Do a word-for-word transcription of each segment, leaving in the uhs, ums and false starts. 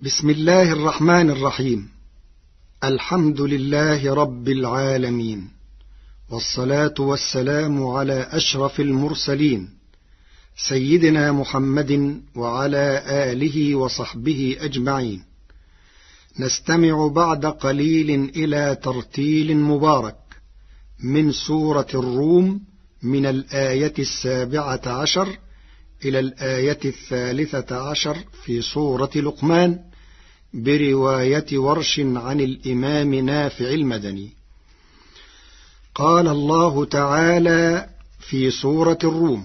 بسم الله الرحمن الرحيم. الحمد لله رب العالمين، والصلاة والسلام على أشرف المرسلين سيدنا محمد وعلى آله وصحبه أجمعين. نستمع بعد قليل إلى ترتيل مبارك من سورة الروم من الآية السابعة عشر إلى الآية الثالثة عشر في سورة لقمان برواية ورش عن الإمام نافع المدني. قال الله تعالى في سورة الروم: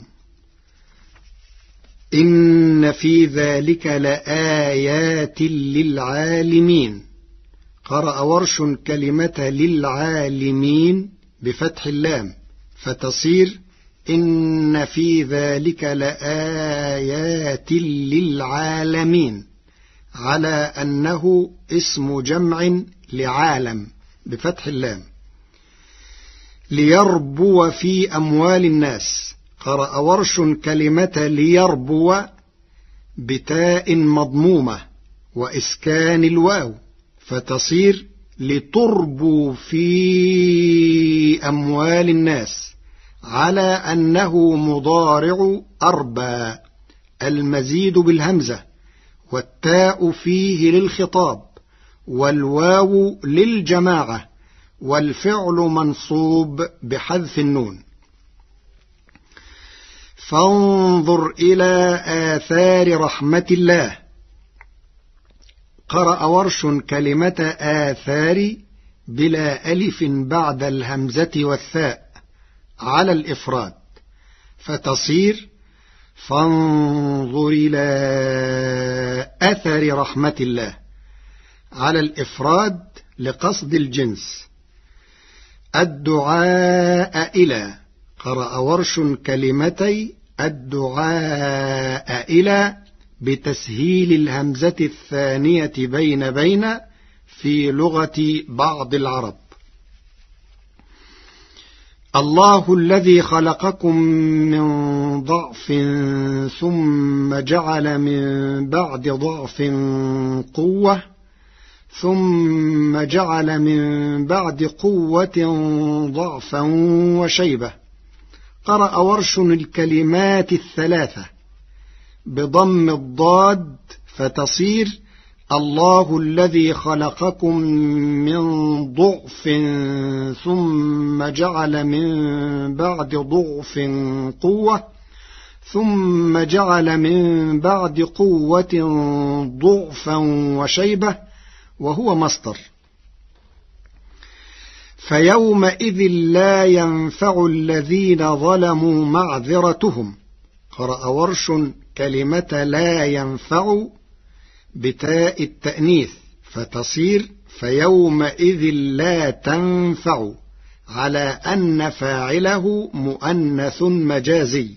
إن في ذلك لآيات للعالمين. قرأ ورش كلمة للعالمين بفتح اللام فتصير إن في ذلك لآيات للعالمين، على أنه اسم جمع لعالم بفتح اللام. ليربو في أموال الناس. قرأ ورش كلمة ليربو بتاء مضمومة وإسكان الواو فتصير لتربو في أموال الناس، على أنه مضارع أربى، المزيد بالهمزة، والتاء فيه للخطاب، والواو للجماعة، والفعل منصوب بحذف النون. فانظر إلى آثار رحمة الله. قرأ ورش كلمة آثار بلا ألف بعد الهمزة والثاء على الإفراد فتصير فانظر إلى أثر رحمة الله على الإفراد لقصد الجنس. الدعاء إلى. قرأ ورش كلمتي الدعاء إلى بتسهيل الهمزة الثانية بين بين في لغة بعض العرب. الله الذي خلقكم من ضعف ثم جعل من بعد ضعف قوة ثم جعل من بعد قوة ضعفا وشيبة. قرأ ورش الكلمات الثلاثة بضم الضاد فتصير الله الذي خلقكم من ضعف ثم جعل من بعد ضعف قوة ثم جعل من بعد قوة ضعفا وشيبة، وهو مصدر. فيومئذ لا ينفع الذين ظلموا معذرتهم. قرأ ورش كلمة لا ينفع بتاء التأنيث فتصير فيومئذ لا تنفع، على أن فاعله مؤنث مجازي.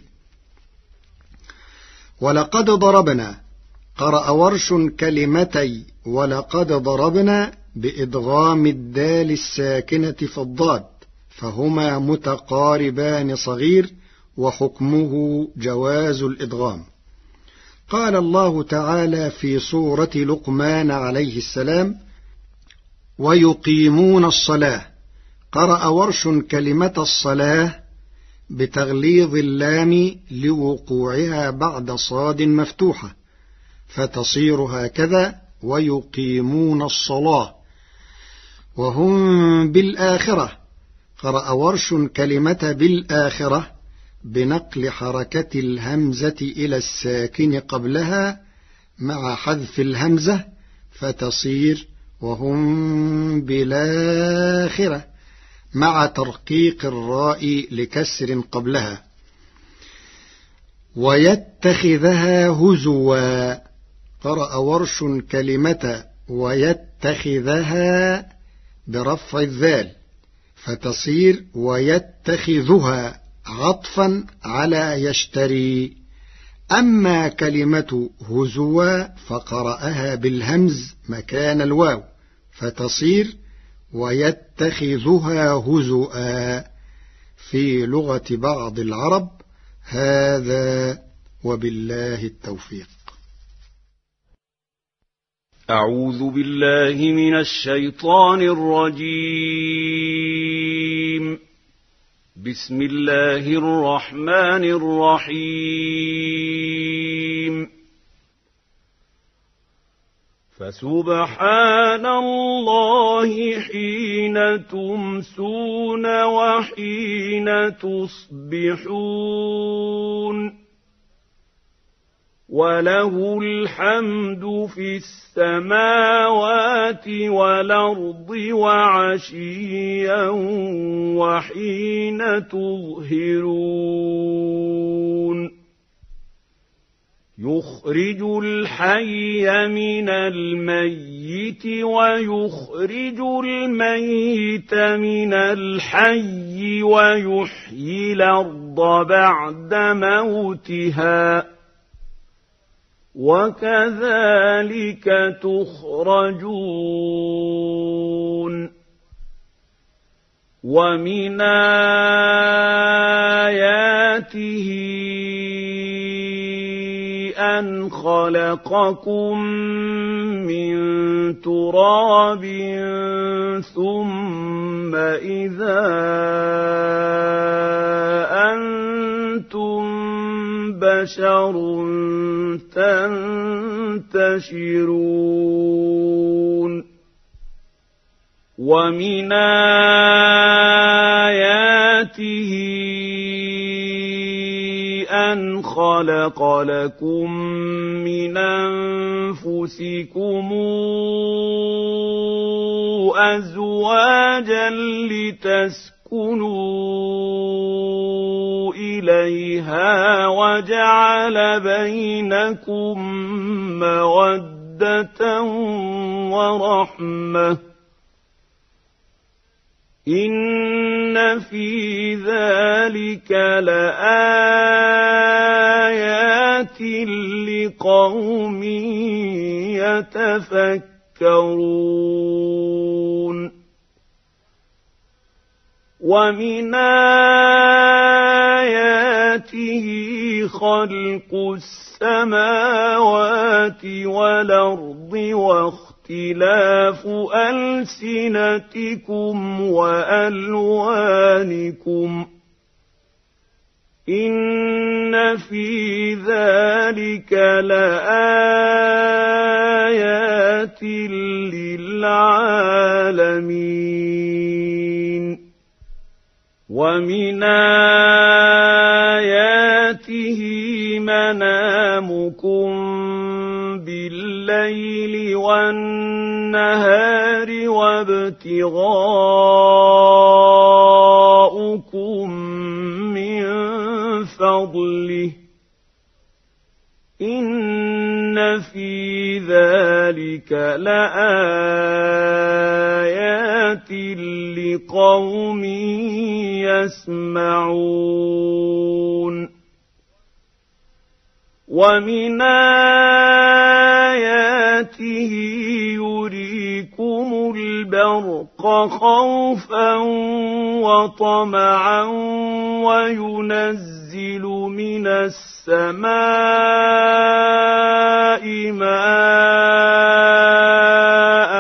ولقد ضربنا. قرأ ورش كلمتي ولقد ضربنا بإدغام الدال الساكنة في الضاد فهما متقاربان صغير، وحكمه جواز الإدغام. قال الله تعالى في سورة لقمان عليه السلام: ويقيمون الصلاة. قرأ ورش كلمة الصلاة بتغليظ اللام لوقوعها بعد صاد مفتوحة فتصير هكذا: ويقيمون الصلاة وهم بالآخرة. قرأ ورش كلمة بالآخرة بنقل حركة الهمزة إلى الساكن قبلها مع حذف الهمزة فتصير وهم بالآخرة مع ترقيق الراء لكسر قبلها. ويتخذها هزوا. قرأ ورش كلمة ويتخذها برفع الذال فتصير ويتخذها عطفا على يشتري. أما كلمة هزوا فقرأها بالهمز مكان الواو فتصير ويتخذها هزؤا في لغة بعض العرب. هذا وبالله التوفيق. أعوذ بالله من الشيطان الرجيم. بسم الله الرحمن الرحيم. فسبحان الله حين تمسون وحين تصبحون وله الحمد في السماوات والأرض وعشيا وحين تظهرون يخرج الحي من الميت ويخرج الميت من الحي ويحيي الأرض بعد موتها وكذلك تخرجون ومن آياته أن خلقكم من تراب ثم إذا أنتم بشر تنتشرون ومن آياته أن خلق لكم من أنفسكم أزواجا لتسكنوا إليها وجعل بينكم مودة ورحمة إن في ذلك لآيات لقوم يتفكرون ومن آياته خلق السماوات والأرض واختلاف ألسنتكم وألوانكم إن في ذلك لآيات للعالمين ومن آياته منامكم بالليل والنهار وابتغاؤكم من فضله إن في ذلك لآيات لقوم يسمعون ومن آياته يريكم البرق خوفا وطمعا وينزل من السماء ماء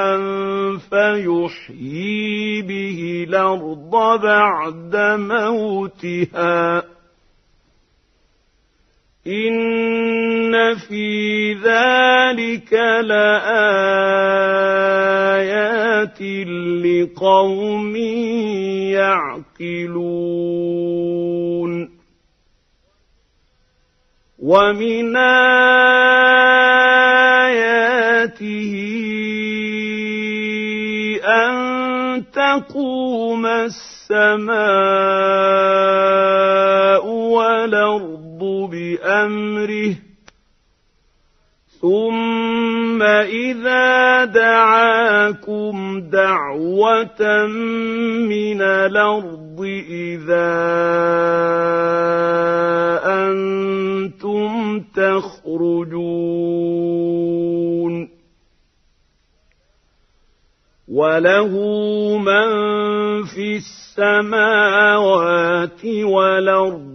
فيحيي به الأرض بعد موتها إن في ذلك لآيات لقوم يعقلون ومن آياته أن تقوم السماء والأرض بأمره ثم إذا دعاكم دعوة من الأرض إذا أنتم تخرجون وله من في السماوات والأرض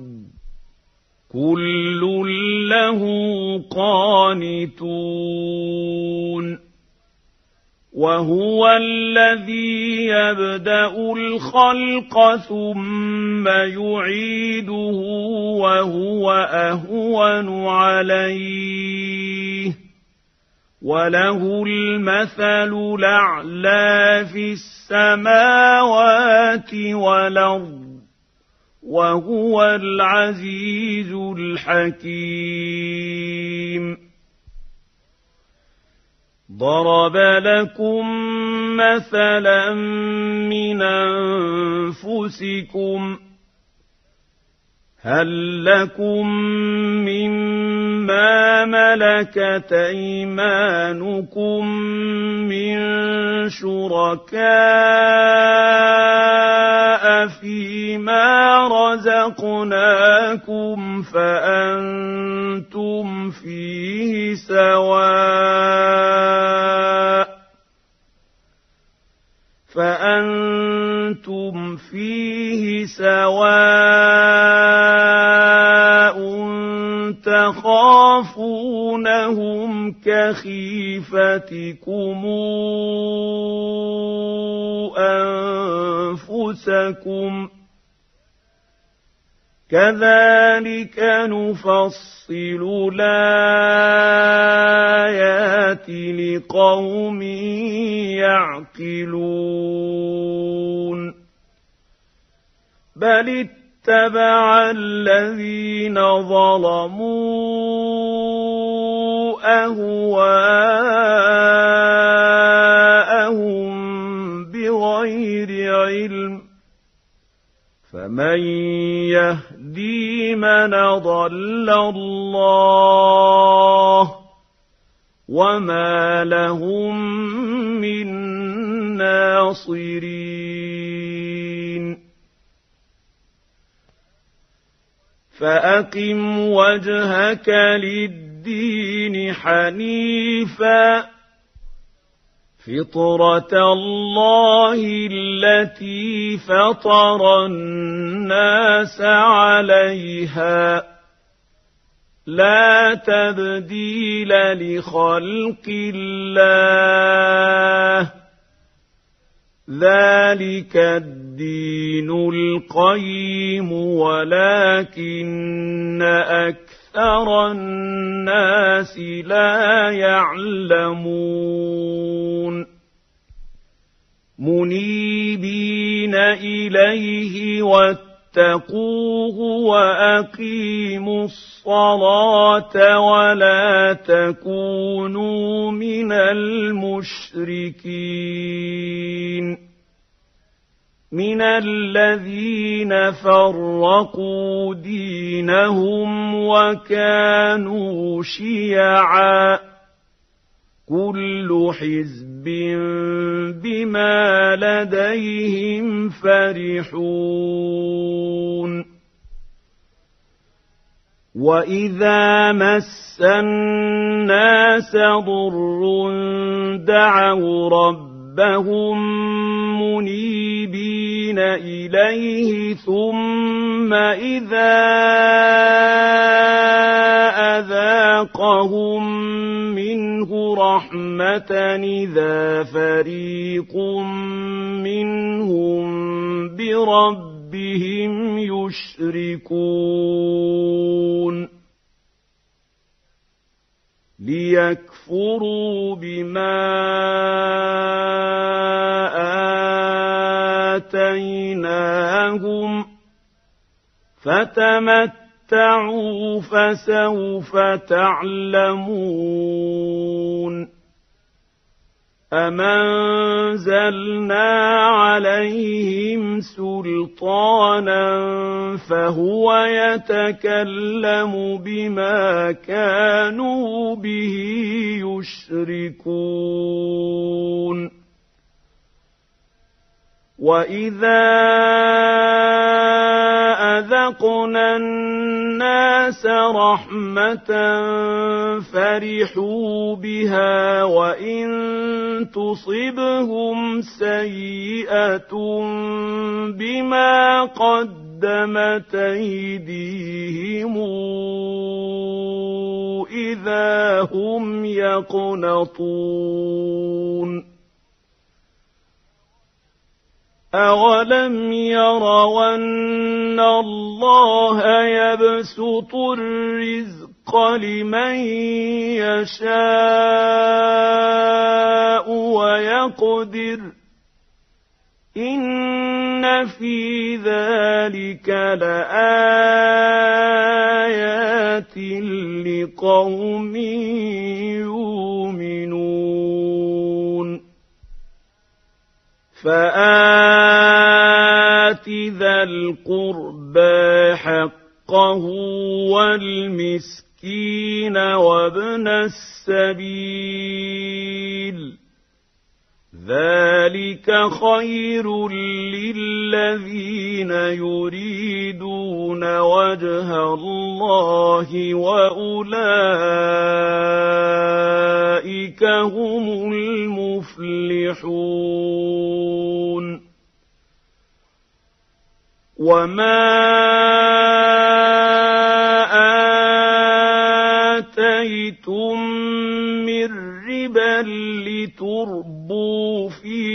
كل له قانتون وهو الذي يبدأ الخلق ثم يعيده وهو أهون عليه وله المثل الأعلى في السماوات والأرض وهو العزيز الحكيم. ضرب لكم مثلا من أنفسكم هل لكم مما ملكت أيمانكم من شركاء فيما رزقناكم فأنتم فيه سواء فأنتم فيه سواء تخافونهم كخيفتكم أنفسكم كذلك نفصل الآيات لقوم يعقلون. بل اتبع الذين ظلموا أهواءهم بغير علم فمن يهدي من أضل الله وما لهم من ناصرين. فأقم وجهك للدين حنيفا فطرة الله التي فطر الناس عليها لا تبديل لخلق الله ذلك الدين القيم ولكن أكثر الناس لا يعلمون. منيبين إليه واتقوه وأقيموا الصلاة ولا تكونوا من المشركين من الذين فرقوا دينهم وكانوا شيعا كل حزب بما لديهم فرحون. وإذا مس الناس ضر دعوا ربهم منيبين إليه ثم إذا أذاقهم منه رحمة إذا فريق منهم بربهم يشركون ليكفروا بما آتيناهم فتمتعوا فسوف تعلمون. أم أنزلنا عليهم سلطانا فهو يتكلم بما كانوا به يشركون. وإذا أذقنا الناس رحمة فرحوا بها وإن تصبهم سيئة بما قدمت أيديهم إذا هم يقنطون. أَوَلَمْ يَرَوْا أَنَّ اللَّهَ يَبْسُطُ الرِّزْقَ لِمَن يَشَاءُ وَيَقْدِرُ إِنَّ فِي ذَلِكَ لَآيَاتٍ لِقَوْمٍ يُؤْمِنُونَ فَآتِ ذَا الْقُرْبَىٰ حَقَّهُ وَالْمِسْكِينَ وَابْنَ السَّبِيلِ ذَلِكَ خَيْرٌ لِّلَّذِينَ يُرِيدُونَ وَجْهَ اللَّهِ وَأُولَٰئِكَ هُمُ الْمُفْلِحُونَ وَمَا آتَيْتُم مِّن رِّبًا لِّتُرْبُوا فِي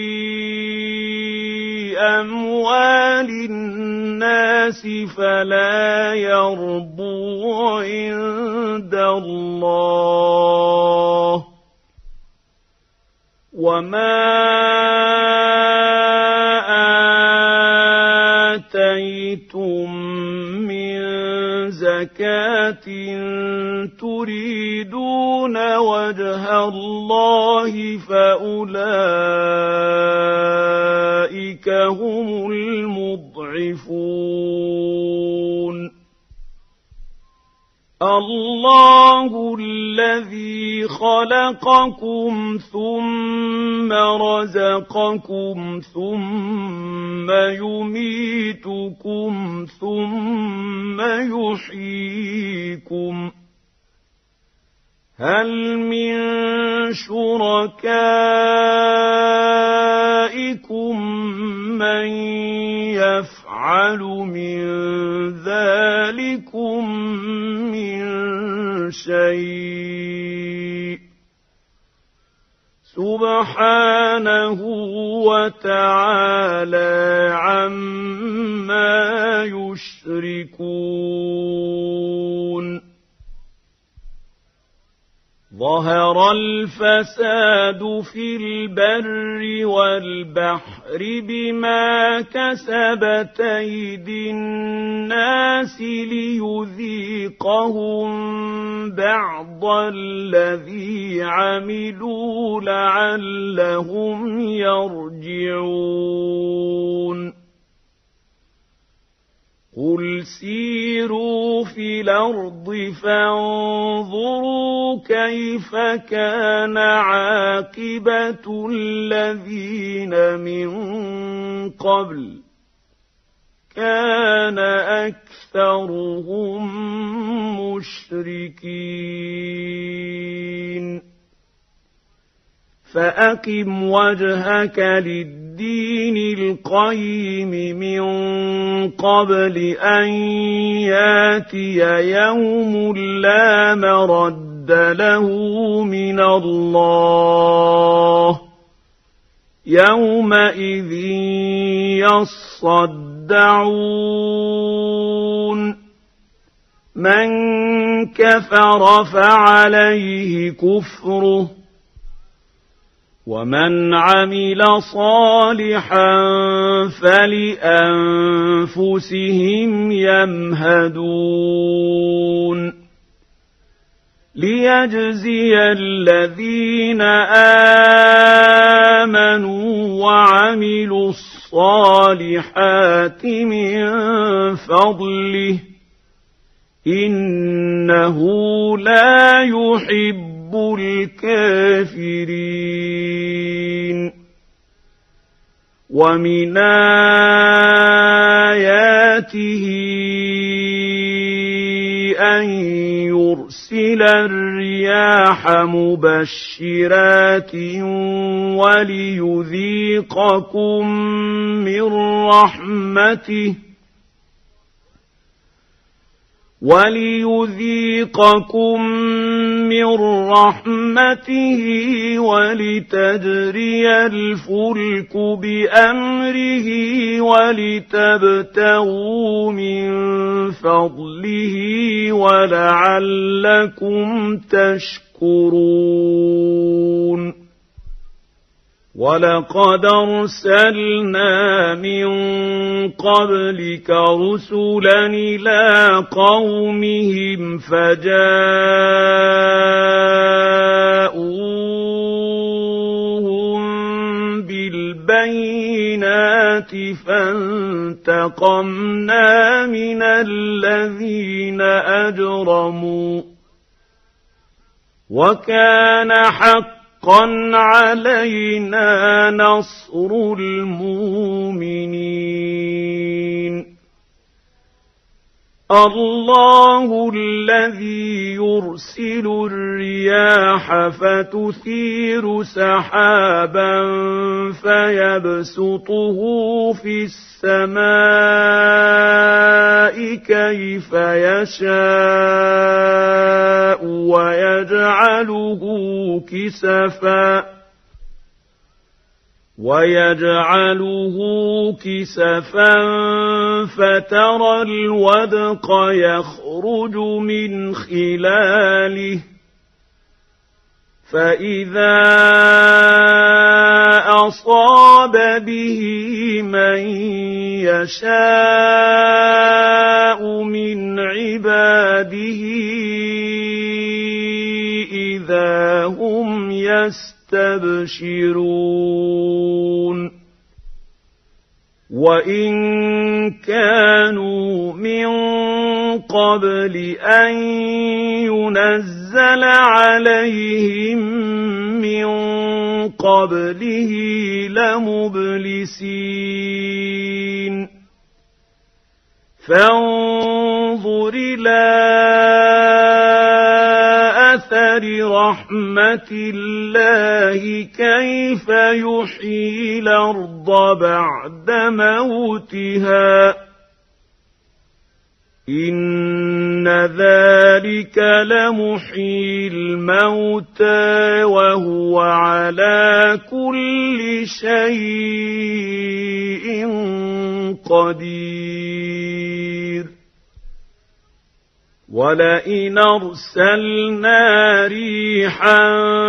أَمْوَالِ النَّاسِ فَلَا يَرْبُو عِندَ اللَّهِ وَمَا آتَيْتُم مِّن زَكَاةٍ تُرِيدُونَ وَجْهَ اللَّهِ فَأُولَٰئِكَ هُمُ الْمُضْعِفُونَ اللَّهُ الَّذِي خَلَقَكُمْ ثُمَّ رَزَقَكُمْ ثُمَّ يُمِيتُكُمْ ثُمَّ يُحْيِيكُمْ هَلْ مِن شُرَكَائِكُم مَّن يَفْعَلُ مِن ذَٰلِكُم مِّن شَيْءٍ سُبْحَانَهُ وَتَعَالَىٰ عَمَّا يُشْرِكُونَ ظَهَرَ الْفَسَادُ فِي الْبَرِّ وَالْبَحْرِ بِمَا كَسَبَتْ أَيْدِي النَّاسِ لِيُذِيقَهُم بَعْضَ الَّذِي عَمِلُوا لَعَلَّهُمْ يَرْجِعُونَ قُلْ سِيرُوا فِي الْأَرْضِ فَانظُرُوا كَيْفَ كَانَ عَاقِبَةُ الَّذِينَ مِن قَبْلُ كَانَ أَكْثَرُهُم مُّشْرِكِينَ فَأَقِمْ وَجْهَكَ لِلدِّينِ الْقَيِّمِ مِن قَبْلِ أَن يَأْتِيَ يَوْمٌ لَّا مَرَدَّ لَهُ مِنَ اللَّهِ يَوْمَئِذٍ يَصَّدَّعُونَ مَن كَفَرَ فَعَلَيْهِ كُفْرُهُ وَمَنْ عَمِلَ صَالِحًا فَلِأَنفُسِهِمْ يَمْهَدُونَ لِيَجْزِيَ الَّذِينَ آمَنُوا وَعَمِلُوا الصَّالِحَاتِ مِن فَضْلِهِ إِنَّهُ لَا يُحِبُّ الْكَافِرِينَ وَمِنْ آيَاتِهِ أَن يُرْسِلَ الرِّيَاحَ مُبَشِّرَاتٍ وَلِيُذِيقَكُم مِّن رَّحْمَتِهِ وَلِيُذِيقَكُم مِّن رَّحْمَتِهِ وَلِتَجْرِيَ الْفُلْكُ بِأَمْرِهِ وَلِتَبْتَغُوا مِن فَضْلِهِ وَلَعَلَّكُمْ تَشْكُرُونَ وَلَقَدْ أَرْسَلْنَا مِن قَبْلِكَ رُسُلًا إِلَىٰ قَوْمِهِمْ فَجَاءُوهُم بِالْبَيِّنَاتِ فَانتَقَمْنَا مِنَ الَّذِينَ أَجْرَمُوا وَكَانَ حَقًّا حقا علينا نصر المؤمنين الله الذي يرسل الرياح فتثير سحابا فيبسطه في السماء كيف يشاء ويجعله كسفا ويجعله كسفا فترى الودق يخرج من خلاله فإذا أصاب به من يشاء من عباده إذا هم يستبشرون وإن كانوا من قبل أن ينزل عليهم من قبله لمبلسين فانظر إلى أثر رحمة الله كيف يحيي الأرض بعد موتها إن ذلك لمحيي الموتى وهو على كل شيء قدير ولئن أرسلنا ريحا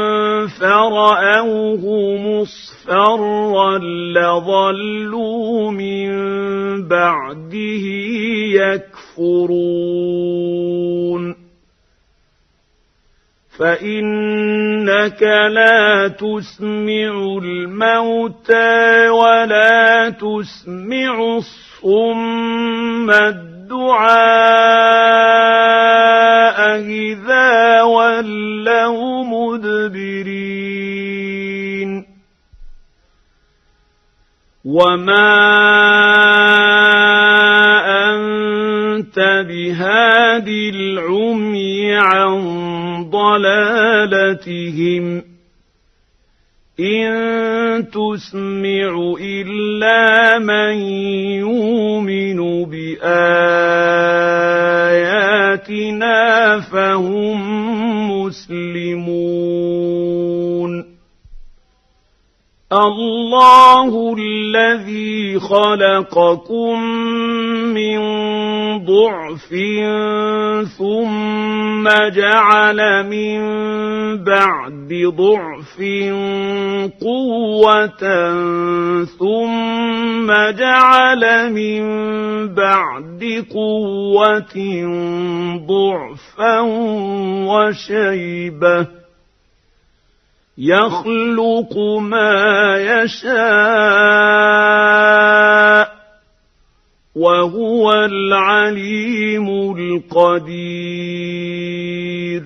فرأوه مصفرا لظلوا من بعده يكفرون فإنك لا تسمع الموتى ولا تسمع الصم الدعاء إذا ولوا مدبرين وما أنت بهاد العمي عن ضلالتهم إن تسمع إلا من يؤمن بآياتنا فهم مسلمون الله الذي خلقكم من ضعف ثم جعل من بعد ضعف قوة ثم جعل من بعد قوة ضعفا وشيبة يخلق ما يشاء وهو العليم القدير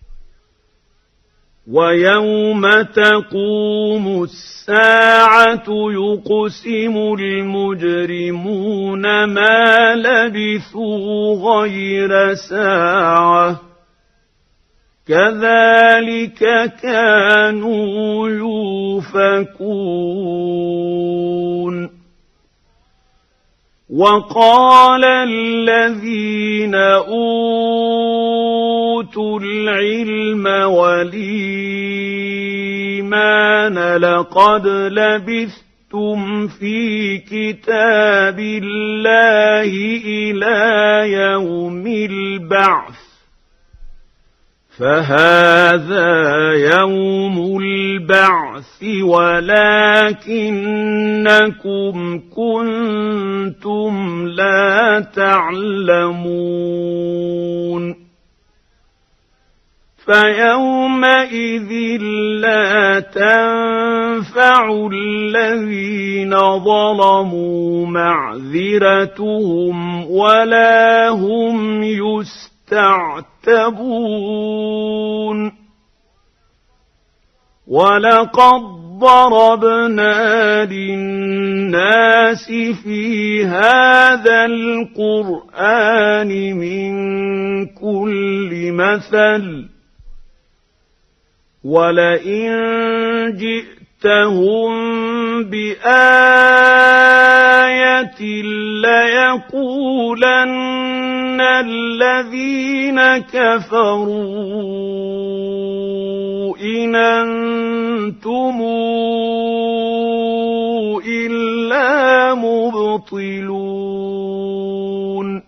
ويوم تقوم الساعة يقسم المجرمون ما لبثوا غير ساعة كذلك كانوا يؤفكون وقال الذين أوتوا العلم والإيمان لقد لبثتم في كتاب الله إلى يوم البعث فهذا يوم البعث ولكنكم كنتم لا تعلمون فيومئذ لا تنفع الذين ظلموا معذرتهم ولا هم يستعتبون ولقد ضربنا للناس في هذا القرآن من كل مثل ولئن جئتهم بآية ليقولن الذين كفروا إن أنتم إلا مبطلون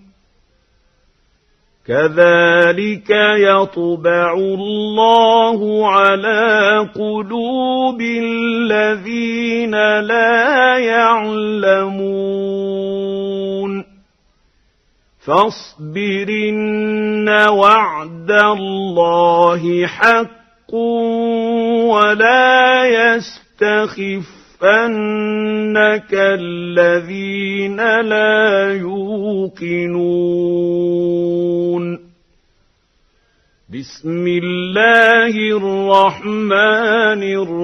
كذلك يطبع الله على قلوب الذين لا يعلمون فاصبر إن وعد الله حق ولا يستخفنك الذين لا يوقنون بسم الله الرحمن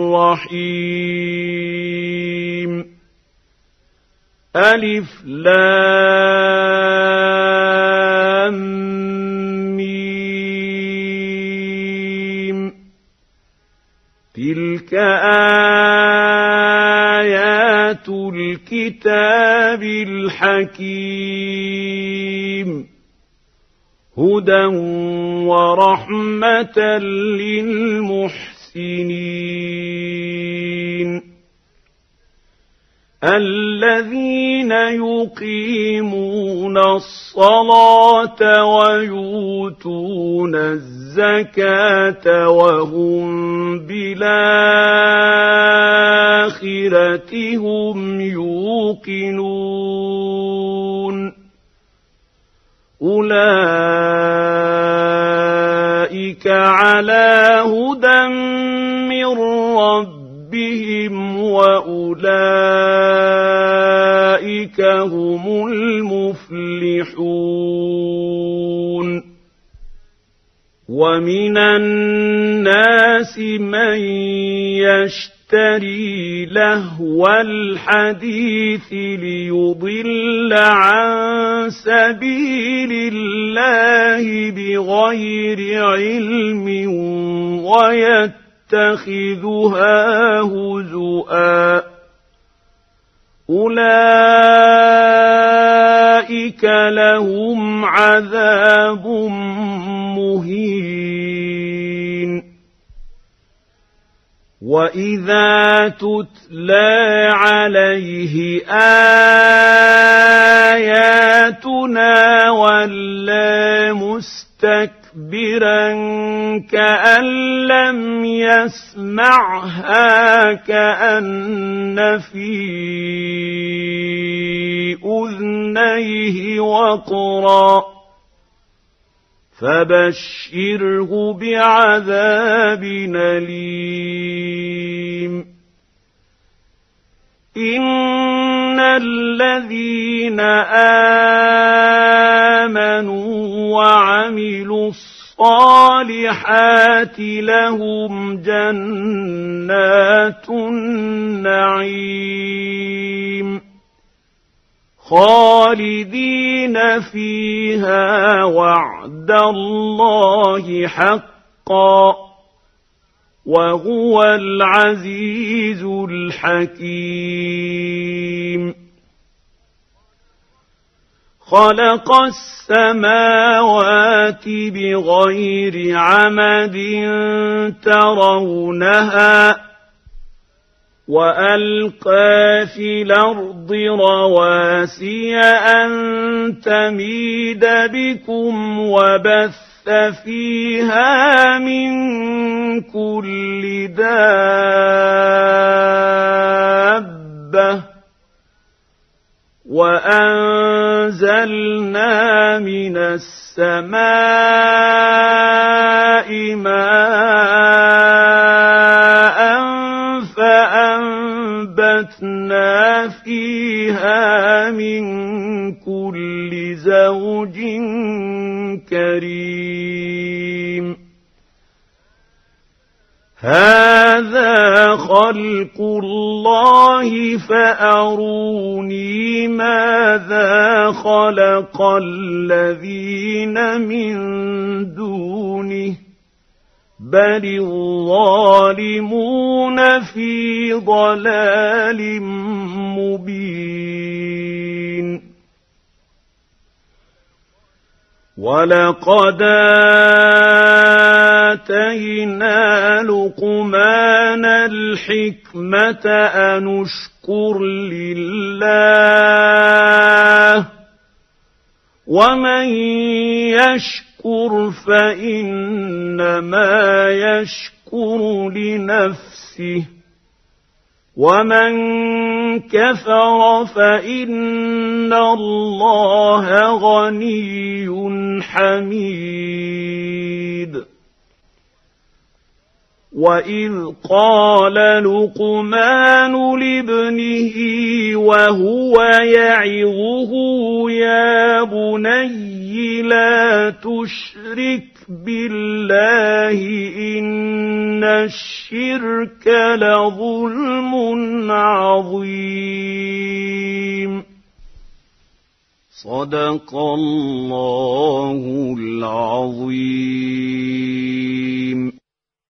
الرحيم ألف لام ميم تلك آيات الكتاب الحكيم هدى ورحمة للمحسنين الذين يقيمون الصلاة ويؤتون الزكاة وهم بالآخرة هم يوقنون أولئك على هدى من ربهم وأولئك هم المفلحون ومن الناس من يشتري لهو الحديث ليضل عن سبيل الله بغير علم ويتخذها هزؤا أولئك لهم عذاب مهين وإذا تتلى عليه آياتنا ولى مستكبرا كأن لم يسمعها كأن في أذنيه وقرا فبشره بعذاب أليم إن الذين آمنوا وعملوا الصالحات لهم جنات النعيم خالدين فيها وعد الله حقا وهو العزيز الحكيم خلق السماوات بغير عمد ترونها وألقى في الأرض رواسي أن تميد بكم وبث فيها من كل دابة وأنزلنا من السماء ماء فأنبتنا فيها من كل زوج كريم هذا خلق الله فأروني ماذا خلق الذين من دونه بل الظالمون في ضلال مبين ولقد آتينا لقمان الحكمة أن اشكر لله ومن يشكر فإنما يشكر لنفسه ومن كفر فإن الله غني حميد وإذ قال لقمان لابنه وهو يعظه يا بني لا تشرك بالله إن الشرك لظلم عظيم صدق الله العظيم.